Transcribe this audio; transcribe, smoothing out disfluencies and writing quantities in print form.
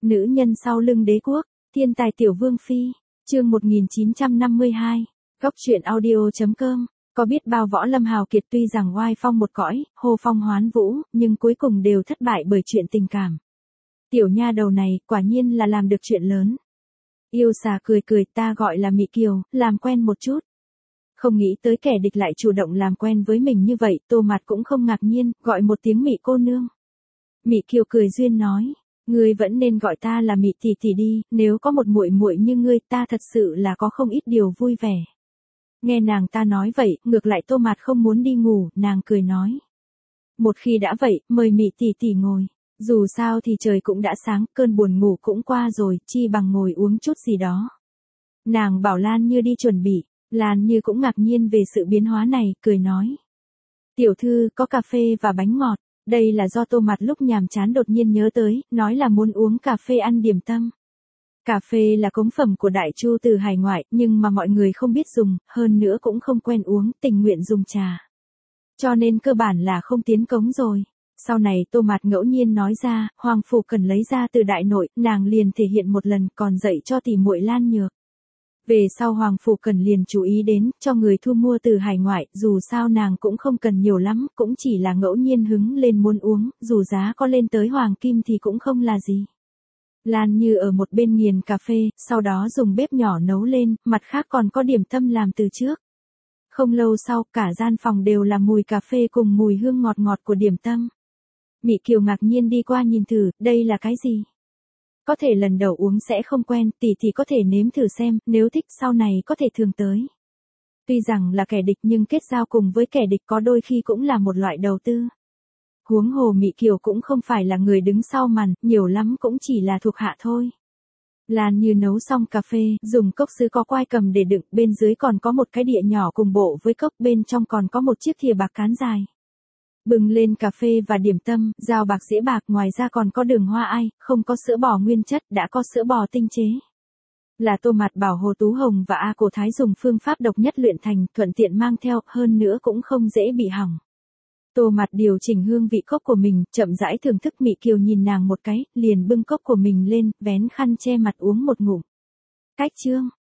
Nữ nhân sau lưng đế quốc, thiên tài tiểu vương phi, chương 1952, góc truyện audio.com. Có biết bao võ lâm hào kiệt tuy rằng oai phong một cõi, hô phong hoán vũ, nhưng cuối cùng đều thất bại bởi chuyện tình cảm. Tiểu nha đầu này, quả nhiên là làm được chuyện lớn. Yêu xà cười cười, ta gọi là Mị Kiều, làm quen một chút. Không nghĩ tới kẻ địch lại chủ động làm quen với mình như vậy, Tô Mạt cũng không ngạc nhiên, gọi một tiếng Mị cô nương. Mị Kiều cười duyên nói, ngươi vẫn nên gọi ta là Mị tỷ tỷ đi, nếu có một muội muội như ngươi, ta thật sự là có không ít điều vui vẻ. Nghe nàng ta nói vậy, ngược lại Tô Mạt không muốn đi ngủ, nàng cười nói. Một khi đã vậy, mời Mị tỷ tỷ ngồi. Dù sao thì trời cũng đã sáng, cơn buồn ngủ cũng qua rồi, chi bằng ngồi uống chút gì đó. Nàng bảo Lan Như đi chuẩn bị, Lan Như cũng ngạc nhiên về sự biến hóa này, cười nói. Tiểu thư, có cà phê và bánh ngọt, đây là do Tô Mạt lúc nhàm chán đột nhiên nhớ tới, nói là muốn uống cà phê ăn điểm tâm. Cà phê là cống phẩm của Đại Chu từ hải ngoại, nhưng mà mọi người không biết dùng, hơn nữa cũng không quen uống, tình nguyện dùng trà. Cho nên cơ bản là không tiến cống rồi. Sau này Tô Mạt ngẫu nhiên nói ra, Hoàng Phủ cần lấy ra từ đại nội, nàng liền thể hiện một lần, còn dạy cho tỷ muội Lan Nhược. Về sau Hoàng Phủ cần liền chú ý đến, cho người thu mua từ hải ngoại, dù sao nàng cũng không cần nhiều lắm, cũng chỉ là ngẫu nhiên hứng lên muốn uống, dù giá có lên tới hoàng kim thì cũng không là gì. Lan Như ở một bên nghiền cà phê, sau đó dùng bếp nhỏ nấu lên, mặt khác còn có điểm tâm làm từ trước. Không lâu sau, cả gian phòng đều là mùi cà phê cùng mùi hương ngọt ngọt của điểm tâm. Mị Kiều ngạc nhiên đi qua nhìn thử, đây là cái gì? Có thể lần đầu uống sẽ không quen, tỷ tỷ có thể nếm thử xem, nếu thích sau này có thể thường tới. Tuy rằng là kẻ địch nhưng kết giao cùng với kẻ địch có đôi khi cũng là một loại đầu tư. Huống hồ Mị Kiều cũng không phải là người đứng sau màn, nhiều lắm cũng chỉ là thuộc hạ thôi. Lan Như nấu xong cà phê, dùng cốc sứ có quai cầm để đựng, bên dưới còn có một cái đĩa nhỏ cùng bộ với cốc, bên trong còn có một chiếc thìa bạc cán dài. Bừng lên cà phê và điểm tâm, dao bạc dĩa bạc, ngoài ra còn có đường hoa ai, không có sữa bò nguyên chất, đã có sữa bò tinh chế. Là Tô Mạt bảo Hồ Tú Hồng và A Cổ Thái dùng phương pháp độc nhất luyện thành, thuận tiện mang theo, hơn nữa cũng không dễ bị hỏng. Tô Mạt điều chỉnh hương vị cốc của mình, chậm rãi thưởng thức. Mị Kiều nhìn nàng một cái, liền bưng cốc của mình lên, vén khăn che mặt uống một ngụm. Cách chương.